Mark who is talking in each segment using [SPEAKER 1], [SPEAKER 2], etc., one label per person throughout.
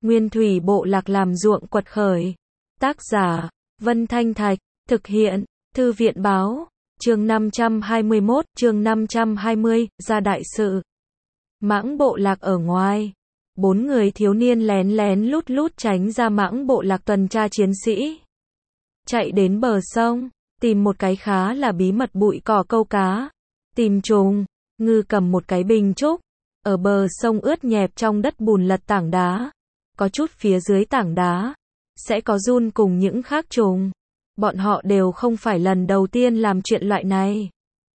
[SPEAKER 1] Nguyên thủy bộ lạc làm ruộng quật khởi. Tác giả, Vân Thanh Thạch, thực hiện, Thư viện báo, chương 521, chương 520, ra đại sự. Mãng bộ lạc ở ngoài. 4 người thiếu niên lén lén lút lút tránh ra mãng bộ lạc tuần tra chiến sĩ. Chạy đến bờ sông, tìm một cái khá là bí mật bụi cỏ câu cá. Tìm trùng, Ngư cầm một cái bình trúc. Ở bờ sông ướt nhẹp trong đất bùn lật tảng đá. Có chút phía dưới tảng đá sẽ có giun cùng những khác trùng. Bọn họ đều không phải lần đầu tiên làm chuyện loại này.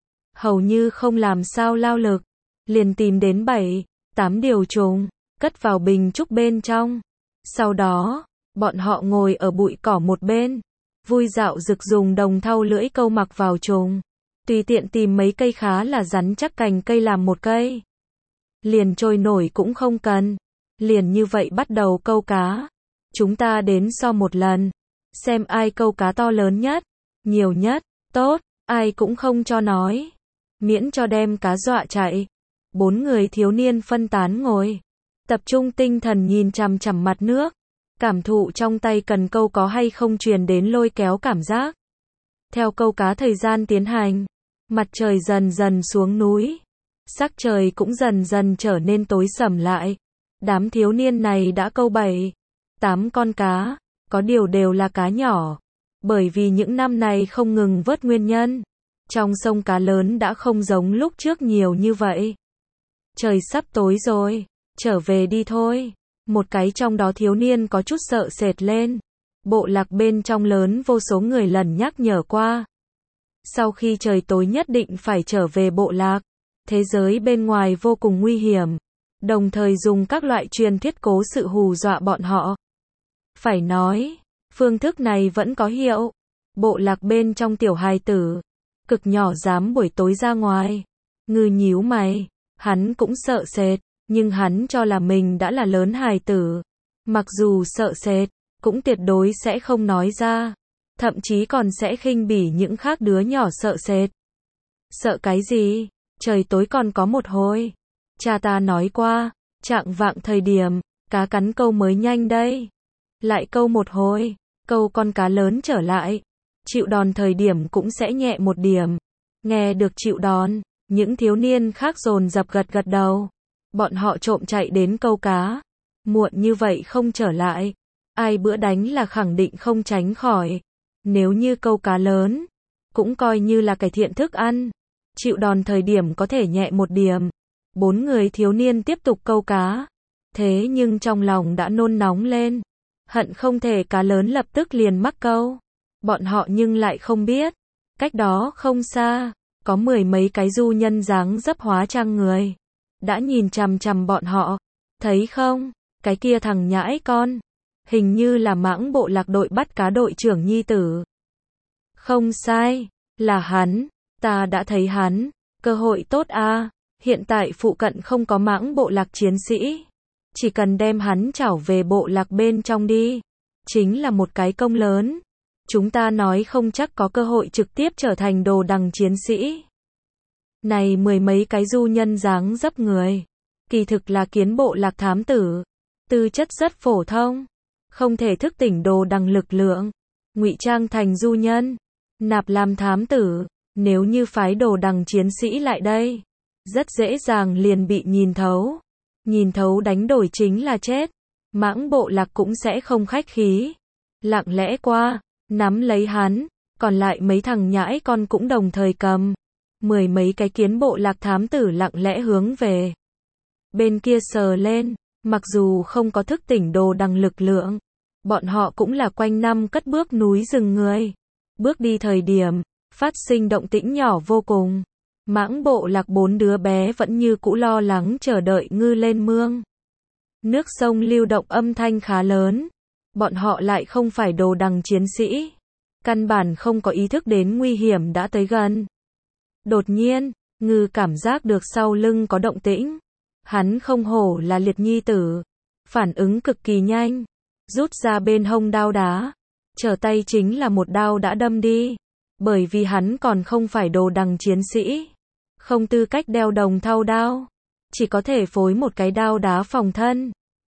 [SPEAKER 1] Hầu như không làm sao lao lực. Liền tìm đến 7-8 điều trùng, cất vào bình trúc bên trong. Sau đó, bọn họ ngồi ở bụi cỏ một bên. Vui dạo rực dùng đồng thau lưỡi câu mặc vào trùng. Tùy tiện tìm mấy cây khá là rắn chắc cành cây làm một cây. Liền trôi nổi cũng không cần. Liền như vậy bắt đầu câu cá. Chúng ta đến so một lần. Xem ai câu cá to lớn nhất, nhiều nhất, tốt, ai cũng không cho nói. Miễn cho đem cá dọa chạy. 4 người thiếu niên phân tán ngồi. Tập trung tinh thần nhìn chằm chằm mặt nước. Cảm thụ trong tay cần câu có hay không truyền đến lôi kéo cảm giác. Theo câu cá thời gian tiến hành. Mặt trời dần dần xuống núi. Sắc trời cũng dần dần trở nên tối sầm lại. Đám thiếu niên này đã câu 7-8 con cá. Có điều đều là cá nhỏ. Bởi vì những năm này không ngừng vớt nguyên nhân. Trong sông cá lớn đã không giống lúc trước nhiều như vậy. Trời sắp tối rồi. Trở về đi thôi. Một cái trong đó thiếu niên có chút sợ sệt lên. Bộ lạc bên trong lớn vô số người lần nhắc nhở qua. Sau khi trời tối nhất định phải trở về bộ lạc. Thế giới bên ngoài vô cùng nguy hiểm. Đồng thời dùng các loại truyền thuyết cố sự hù dọa bọn họ. Phải nói, phương thức này vẫn có hiệu. Bộ lạc bên trong tiểu hài tử, cực nhỏ dám buổi tối ra ngoài. Ngư nhíu mày, hắn cũng sợ sệt, nhưng hắn cho là mình đã là lớn hài tử. Mặc dù sợ sệt, cũng tuyệt đối sẽ không nói ra. Thậm chí còn sẽ khinh bỉ những khác đứa nhỏ sợ sệt. Sợ cái gì? Trời tối còn có một hồi. Cha ta nói qua, trạng vạng thời điểm, cá cắn câu mới nhanh đây. Lại câu một hồi, câu con cá lớn trở lại. Chịu đòn thời điểm cũng sẽ nhẹ một điểm. Nghe được chịu đòn, những thiếu niên khác dồn dập gật gật đầu. Bọn họ trộm chạy đến câu cá. Muộn như vậy không trở lại. Ai bữa đánh là khẳng định không tránh khỏi. Nếu như câu cá lớn, cũng coi như là cải thiện thức ăn. Chịu đòn thời điểm có thể nhẹ một điểm. 4 người thiếu niên tiếp tục câu cá. Thế nhưng trong lòng đã nôn nóng lên. Hận không thể cá lớn lập tức liền mắc câu. Bọn họ nhưng lại không biết. Cách đó không xa, có 10 mấy cái du nhân dáng dấp hóa trang người. Đã nhìn chằm chằm bọn họ. Thấy không, cái kia thằng nhãi con. Hình như là mãng bộ lạc đội bắt cá đội trưởng nhi tử. Không sai, là hắn. Ta đã thấy hắn. Cơ hội tốt a. Hiện tại phụ cận không có mãng bộ lạc chiến sĩ. Chỉ cần đem hắn trảo về bộ lạc bên trong đi. Chính là một cái công lớn. Chúng ta nói không chắc có cơ hội trực tiếp trở thành đồ đằng chiến sĩ. Này 10 mấy cái du nhân dáng dấp người. Kỳ thực là kiến bộ lạc thám tử. Tư chất rất phổ thông. Không thể thức tỉnh đồ đằng lực lượng. Ngụy trang thành du nhân. Nạp làm thám tử. Nếu như phái đồ đằng chiến sĩ lại đây. Rất dễ dàng liền bị nhìn thấu. Nhìn thấu đánh đổi chính là chết. Mãng bộ lạc cũng sẽ không khách khí. Lặng lẽ qua, nắm lấy hắn, còn lại mấy thằng nhãi con cũng đồng thời cầm. 10 mấy cái kiến bộ lạc thám tử lặng lẽ hướng về. Bên kia sờ lên, mặc dù không có thức tỉnh đồ đằng lực lượng. Bọn họ cũng là quanh năm cất bước núi rừng người. Bước đi thời điểm, phát sinh động tĩnh nhỏ vô cùng. Mãng bộ lạc 4 đứa bé vẫn như cũ lo lắng chờ đợi ngư lên mương. Nước sông lưu động âm thanh khá lớn. Bọn họ lại không phải đồ đằng chiến sĩ. Căn bản không có ý thức đến nguy hiểm đã tới gần. Đột nhiên, ngư cảm giác được sau lưng có động tĩnh. Hắn không hổ là liệt nhi tử. Phản ứng cực kỳ nhanh. Rút ra bên hông đao đá. Trở tay chính là một đao đã đâm đi. Bởi vì hắn còn không phải đồ đằng chiến sĩ. Không tư cách đeo đồng thau đao. Chỉ có thể phối một cái đao đá phòng thân.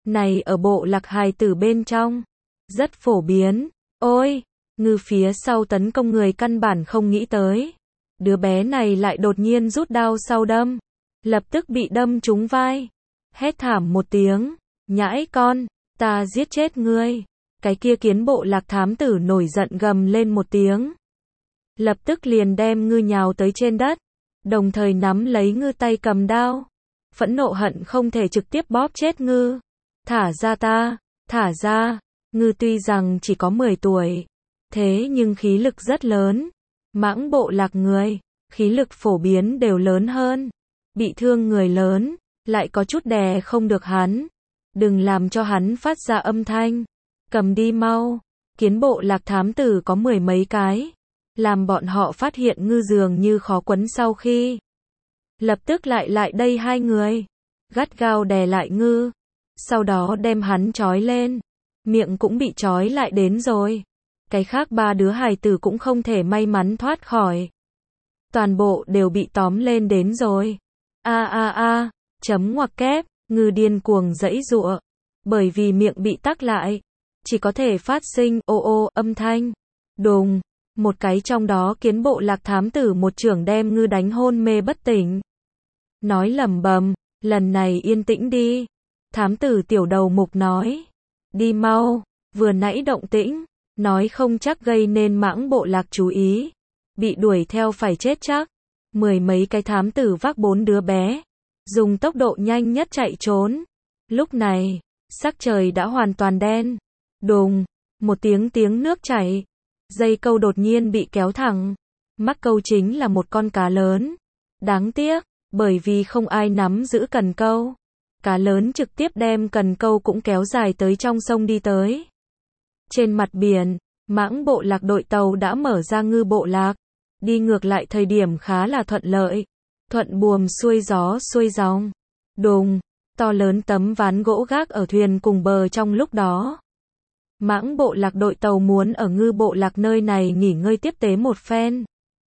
[SPEAKER 1] này ở bộ lạc hài tử bên trong, rất phổ biến. Ôi, ngư phía sau tấn công người căn bản không nghĩ tới. Đứa bé này lại đột nhiên rút đao sau đâm, lập tức bị đâm trúng vai. Hét thảm một tiếng, nhãi con, ta giết chết ngươi. Cái kia kiến bộ lạc thám tử nổi giận gầm lên một tiếng. Lập tức liền đem ngư nhào tới trên đất, đồng thời nắm lấy ngư tay cầm đao. Phẫn nộ hận không thể trực tiếp bóp chết ngư. Thả ra ta, thả ra. Ngư tuy rằng chỉ có 10 tuổi, thế nhưng khí lực rất lớn. Mãng bộ lạc người, khí lực phổ biến đều lớn hơn. Bị thương người lớn, lại có chút đè không được hắn. Đừng làm cho hắn phát ra âm thanh. Cầm đi mau. Kiến bộ lạc thám tử có 10 mấy cái. Làm bọn họ phát hiện ngư dường như khó quấn sau khi. Lập tức lại đây 2 người. Gắt gao đè lại ngư. Sau đó đem hắn trói lên. Miệng cũng bị trói lại đến rồi. Cái khác 3 đứa hài tử cũng không thể may mắn thoát khỏi. Toàn bộ đều bị tóm lên đến rồi. Chấm ngoặc kép, ngư điên cuồng giãy giụa. Bởi vì miệng bị tắc lại, chỉ có thể phát sinh ô âm thanh. Đùng, một cái trong đó kiến bộ lạc thám tử một chưởng đem ngư đánh hôn mê bất tỉnh. Nói lẩm bẩm, lần này yên tĩnh đi. Thám tử tiểu đầu mục nói. Đi mau, vừa nãy động tĩnh, nói không chắc gây nên mãng bộ lạc chú ý. Bị đuổi theo phải chết chắc. 10 mấy cái thám tử vác 4 đứa bé, dùng tốc độ nhanh nhất chạy trốn. Lúc này, sắc trời đã hoàn toàn đen. Đùng, một tiếng nước chảy. Dây câu đột nhiên bị kéo thẳng. Mắc câu chính là một con cá lớn. Đáng tiếc, bởi vì không ai nắm giữ cần câu. Cá lớn trực tiếp đem cần câu cũng kéo dài tới trong sông đi tới. Trên mặt biển, mãng bộ lạc đội tàu đã mở ra ngư bộ lạc. Đi ngược lại thời điểm khá là thuận lợi. Thuận buồm xuôi gió xuôi dòng. Đùng, to lớn tấm ván gỗ gác ở thuyền cùng bờ trong lúc đó. Mãng bộ lạc đội tàu muốn ở ngư bộ lạc nơi này nghỉ ngơi tiếp tế một phen.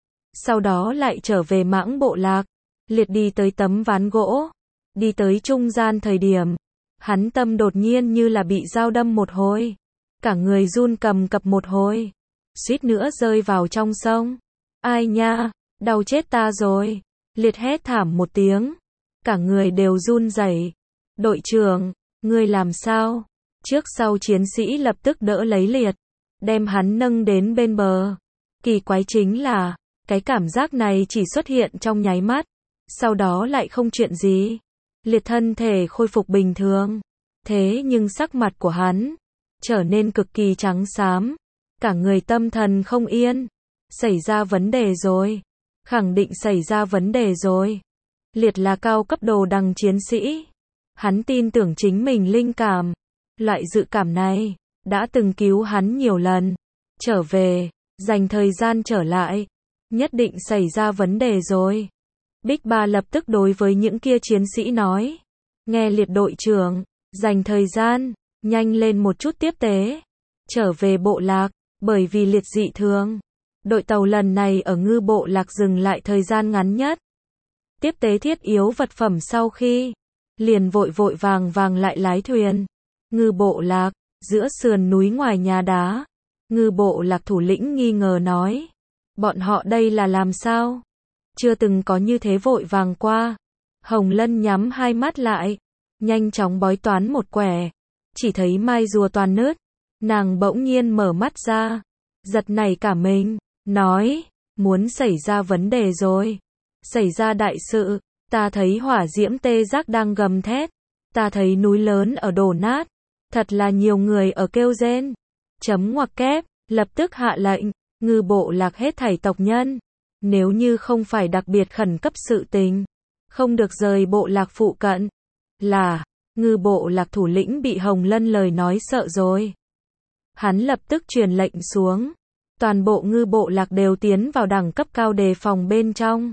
[SPEAKER 1] Sau đó lại trở về mãng bộ lạc. Liệt đi tới tấm ván gỗ. Đi tới trung gian thời điểm. Hắn tâm đột nhiên như là bị dao đâm một hồi. Cả người run cầm cập một hồi. Suýt nữa rơi vào trong sông. Ai nha, đau chết ta rồi. Liệt hét thảm một tiếng. Cả người đều run rẩy. Đội trưởng, ngươi làm sao? Trước sau chiến sĩ lập tức đỡ lấy Liệt. Đem hắn nâng đến bên bờ. Kỳ quái chính là, cái cảm giác này chỉ xuất hiện trong nháy mắt. Sau đó lại không chuyện gì. Liệt thân thể khôi phục bình thường. Thế nhưng sắc mặt của hắn trở nên cực kỳ trắng xám. Cả người tâm thần không yên. Xảy ra vấn đề rồi. Khẳng định xảy ra vấn đề rồi. Liệt là cao cấp đồ đằng chiến sĩ. Hắn tin tưởng chính mình linh cảm. Loại dự cảm này đã từng cứu hắn nhiều lần. Trở về, dành thời gian trở lại. Nhất định xảy ra vấn đề rồi. Big Ba lập tức đối với những kia chiến sĩ nói. Nghe Liệt đội trưởng, dành thời gian, nhanh lên một chút tiếp tế. Trở về bộ lạc, bởi vì Liệt dị thường. Đội tàu lần này ở ngư bộ lạc dừng lại thời gian ngắn nhất. Tiếp tế thiết yếu vật phẩm sau khi, liền vội vàng lại lái thuyền. Ngư bộ lạc, giữa sườn núi ngoài nhà đá. Ngư bộ lạc thủ lĩnh nghi ngờ nói. Bọn họ đây là làm sao? Chưa từng có như thế vội vàng qua. Hồng Lân nhắm hai mắt lại. Nhanh chóng bói toán một quẻ. Chỉ thấy mai rùa toàn nứt. Nàng bỗng nhiên mở mắt ra. Giật nảy cả mình. Nói, muốn xảy ra vấn đề rồi. Xảy ra đại sự. Ta thấy hỏa diễm tê giác đang gầm thét. Ta thấy núi lớn ở đổ nát. Thật là nhiều người ở kêu rên. Chấm ngoặc kép, lập tức hạ lệnh. Ngư bộ lạc hết thảy tộc nhân. Nếu như không phải đặc biệt khẩn cấp sự tình. Không được rời bộ lạc phụ cận. Là, ngư bộ lạc thủ lĩnh bị Hồng Lân lời nói sợ rồi. Hắn lập tức truyền lệnh xuống. Toàn bộ ngư bộ lạc đều tiến vào đẳng cấp cao đề phòng bên trong.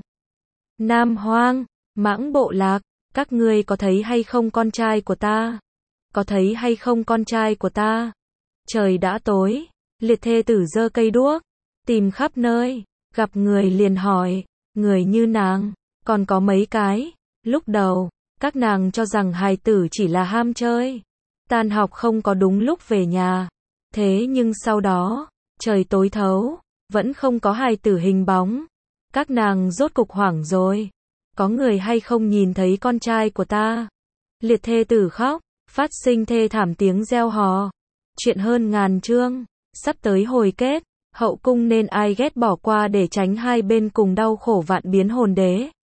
[SPEAKER 1] Nam Hoang, mãng bộ lạc, các ngươi có thấy hay không con trai của ta? Có thấy hay không con trai của ta? Trời đã tối, Liệt thê tử giơ cây đuốc, tìm khắp nơi, gặp người liền hỏi, người như nàng, còn có mấy cái. Lúc đầu, các nàng cho rằng hài tử chỉ là ham chơi. Tan học không có đúng lúc về nhà. Thế nhưng sau đó, trời tối thấu, vẫn không có hài tử hình bóng. Các nàng rốt cục hoảng rồi. Có người hay không nhìn thấy con trai của ta? Liệt thê tử khóc, phát sinh thê thảm tiếng reo hò. Chuyện hơn ngàn chương, sắp tới hồi kết, hậu cung nên ai ghét bỏ qua để tránh hai bên cùng đau khổ vạn biến hồn đế.